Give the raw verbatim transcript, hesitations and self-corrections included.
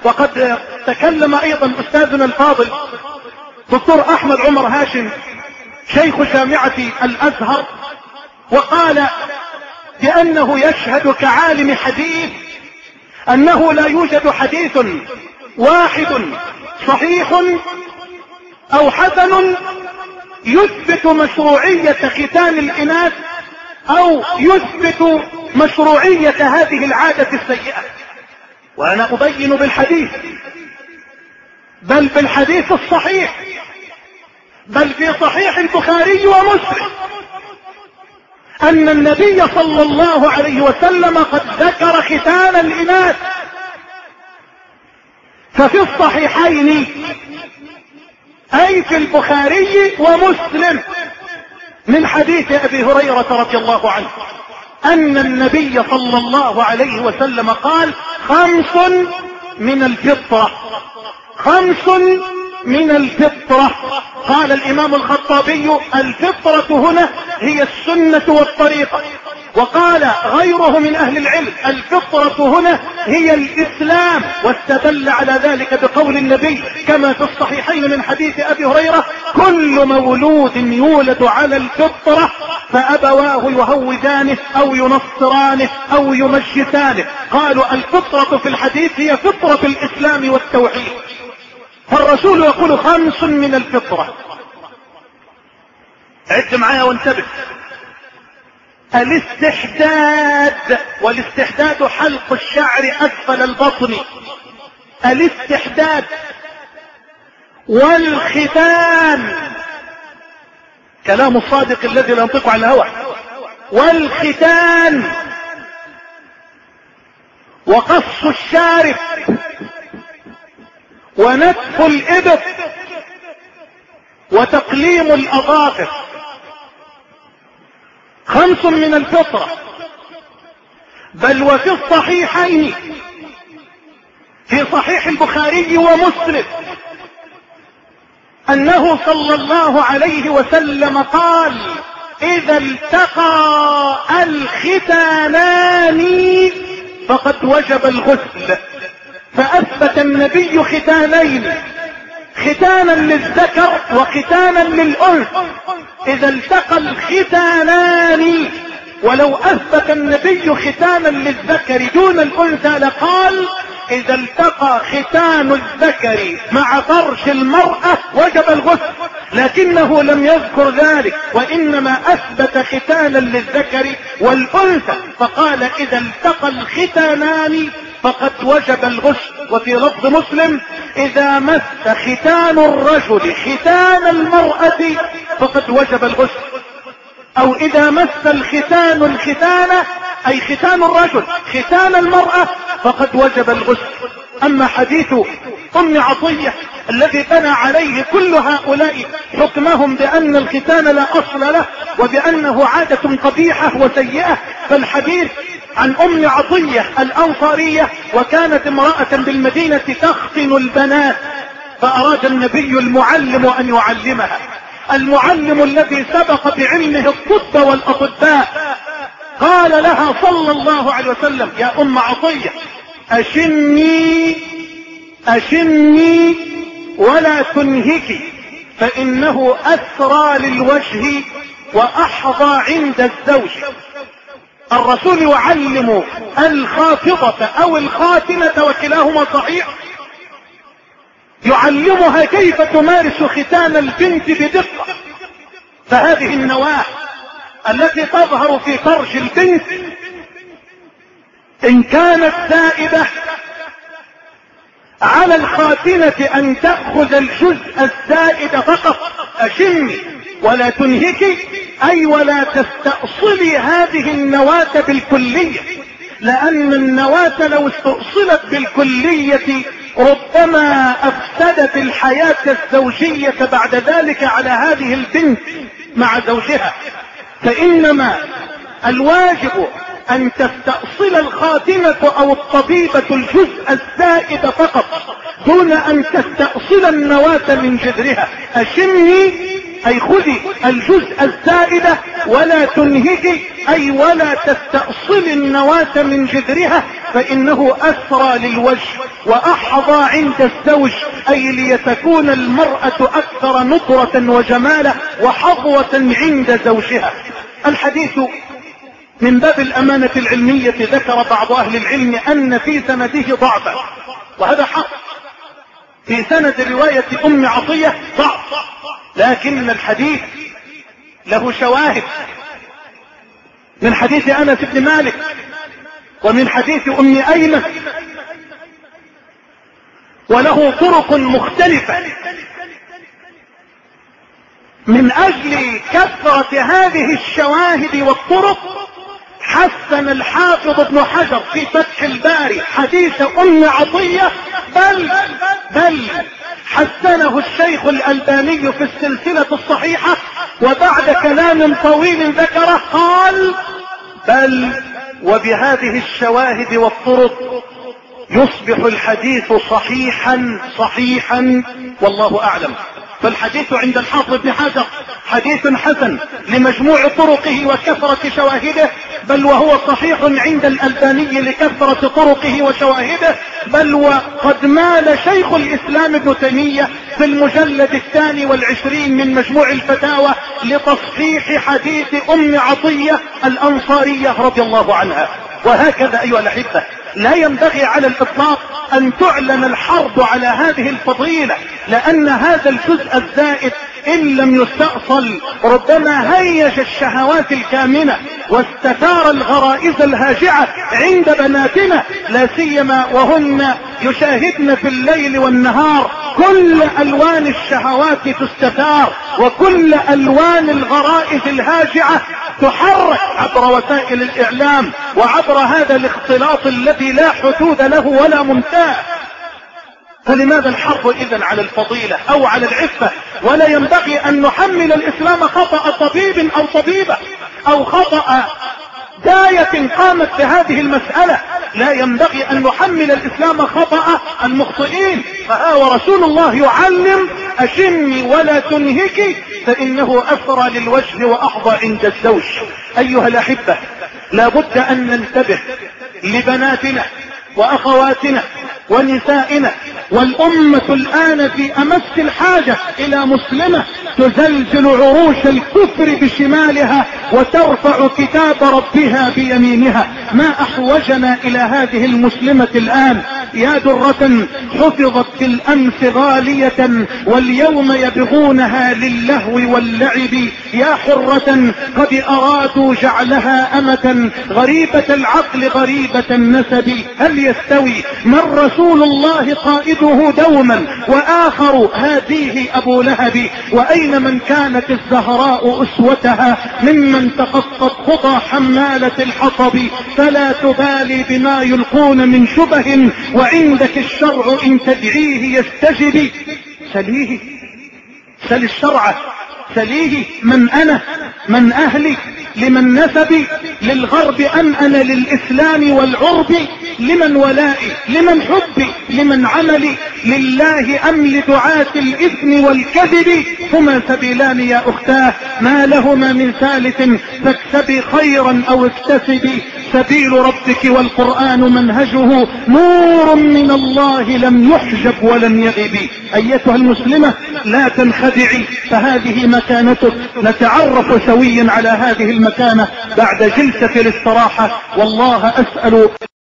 وقد تكلم ايضا استاذنا الفاضل دكتور احمد عمر هاشم شيخ جامعة الازهر، وقال بانه يشهد كعالم حديث انه لا يوجد حديث واحد صحيح او حسن يثبت مشروعية ختان الاناث او يثبت مشروعية هذه العادة السيئة. وانا ابين بالحديث، بل بالحديث الصحيح، بل في صحيح البخاري ومسلم، ان النبي صلى الله عليه وسلم قد ذكر ختان الاناث. ففي الصحيحين اي في البخاري ومسلم من حديث ابي هريرة رضي الله عنه ان النبي صلى الله عليه وسلم قال: خمس من الفطرة، خمس من الفطرة. قال الامام الخطابي: الفطرة هنا هي السنة والطريقة. وقال غيره من اهل العلم: الفطرة هنا هي الاسلام، واستدل على ذلك بقول النبي كما في الصحيحين من حديث ابي هريرة: كل مولود يولد على الفطرة فابواه يهودانه او ينصرانه او يمجسانه. قالوا الفطرة في الحديث هي فطرة الاسلام والتوحيد. فالرسول يقول: خمس من الفطرة. عد معايا وانتبه: الاستحداد، والاستحداد حلق الشعر اسفل البطن، الاستحداد، والختان، كلام الصادق الذي لا ينطق عن الهوى، والختان، وقص الشارب، ونتف الإبط، وتقليم الأظافر. خمس من الفطرة. بل وفي الصحيحين، في صحيح البخاري ومسلم، انه صلى الله عليه وسلم قال: اذا التقى الختانان فقد وجب الغسل. فاثبت النبي ختانين، ختانا للذكر وختانا للانثى. اذا التقى الختانان، ولو اثبت النبي ختانا للذكر دون الانثى لقال: اذا التقى ختان الذكر مع فرش المرأة وجب الغسل، لكنه لم يذكر ذلك، وانما اثبت ختانا للذكر والانثى، فقال: اذا التقى الختانان فقد وجب الغسل. وفي لفظ مسلم: اذا مس ختان الرجل ختان المرأة فقد وجب الغسل، او اذا مس الختان الختان اي ختان الرجل ختان المرأة فقد وجب الغسل. اما حديث ام عطية الذي بنى عليه كل هؤلاء حكمهم بان الختان لا اصل له وبانه عادة قبيحة وسيئة، فالحديث عن ام عطية الانصارية، وكانت امرأة بالمدينة تختن البنات، فاراد النبي المعلم ان يعلمها، المعلم الذي سبق بعلمه الطب والاطباء، قال لها صلى الله عليه وسلم: يا ام عطية، اشني اشني ولا تنهكي، فانه اسرى للوجه واحظى عند الزوج. الرسول يعلم الخاطبة او الخاتنة وكلاهما صحيح، يعلمها كيف تمارس ختان البنت بدقة. فهذه النواة التي تظهر في فرج البنت ان كانت زائدة على الخاتنة ان تأخذ الجزء الزائد فقط. اشمي ولا تنهكي اي ولا تستأصلي هذه النواة بالكلية، لان النواة لو استأصلت بالكلية ربما افسدت الحياة الزوجية بعد ذلك على هذه البنت مع زوجها. فانما الواجب ان تستأصل الخاتمة او الطبيبة الجزء الزائد فقط دون ان تستأصل النواة من جذرها. اشمي اي خذي الجزء الزائد ولا تنهكي اي ولا تستأصل النواة من جذرها، فانه اسرى للوجه وأحظى عند الزوج، أي ليتكون المرأة أكثر نضرة وجمالا وحظوة عند زوجها. الحديث من باب الأمانة العلمية ذكر بعض أهل العلم أن في سنده ضعفا، وهذا حق، في سند رواية أم عطية ضعف، لكن الحديث له شواهد من حديث أنس بن مالك ومن حديث أم أيمن، وله طرق مختلفة. من أجل كثرة هذه الشواهد والطرق حسن الحافظ ابن حجر في فتح الباري حديث أم عطية، بل بل حسنه الشيخ الألباني في السلسلة الصحيحة، وبعد كلام طويل ذكره قال: بل وبهذه الشواهد والطرق يصبح الحديث صحيحا صحيحا والله أعلم. فالحديث عند الحافظ ابن حجر حديث حسن لمجموع طرقه وكثرة شواهده، بل وهو صحيح عند الألباني لكثرة طرقه وشواهده، بل وقد مال شيخ الإسلام ابن تيمية في المجلد الثاني والعشرين من مجموع الفتاوى لتصحيح حديث أم عطية الأنصارية رضي الله عنها. وهكذا أيها الأحبة لا ينبغي على الإطلاق أن تعلن الحرب على هذه الفضيلة، لأن هذا الجزء الزائد إن لم يستأصل ربما هيج الشهوات الكامنة واستثار الغرائز الهاجعة عند بناتنا، لا سيما وهن يشاهدن في الليل والنهار كل ألوان الشهوات تستثار، وكل ألوان الغرائز الهاجعة تحرك عبر وسائل الإعلام وعبر هذا الاختلاط الذي لا حدود له ولا منتهى. فلماذا الحرب إذن على الفضيلة أو على العفة؟ ولا ينبغي أن نحمل الإسلام خطأ طبيب أو طبيبة أو خطأ داية قامت بهذه المسألة، لا ينبغي أن نحمل الإسلام خطأ المخطئين. فها ورسول الله يعلم: أشمي ولا تنهكي فإنه أثرى للوجه وأحظى عند الزوج. أيها الأحبة، لا بد أن ننتبه لبناتنا وأخواتنا ونسائنا، والأمة الآن في أمس الحاجة إلى مسلمة تزلزل عروش الكفر بشمالها وترفع كتاب ربها بيمينها. ما أحوجنا إلى هذه المسلمة الآن؟ يا درة حفظت في الأمس غالية واليوم يبغونها للهو واللعب، يا حرة قد أرادوا جعلها أمة غريبة العقل غريبة النسب. هل يستوي من رسول الله قائده دوما وآخر هذه أبو لهب؟ وأين من كانت الزهراء أسوتها ممن تخطت خطى حمالة الحطب؟ فلا تبالي بما يلقون من شبه وعندك الشرع إن تدعيه يستجب. سليه، سل الشرع، سليه من أنا، من أهلي، لمن نسبي، للغرب أم أنا للإسلام والعرب؟ لمن ولائي، لمن حبي، لمن عملي، لله أم لدعاة الإثم والكذب؟ هما سبيلان يا أختاه ما لهما من ثالث، فاكسبي خيرا أو اكتسبي. سبيل ربك والقرآن منهجه نور من الله لم يحجب ولم يغب. أيتها المسلمة لا تنخدعي، فهذه مكانتك. نتعرف سويا على هذه المكانة بعد جلسة الاستراحة، والله أسأل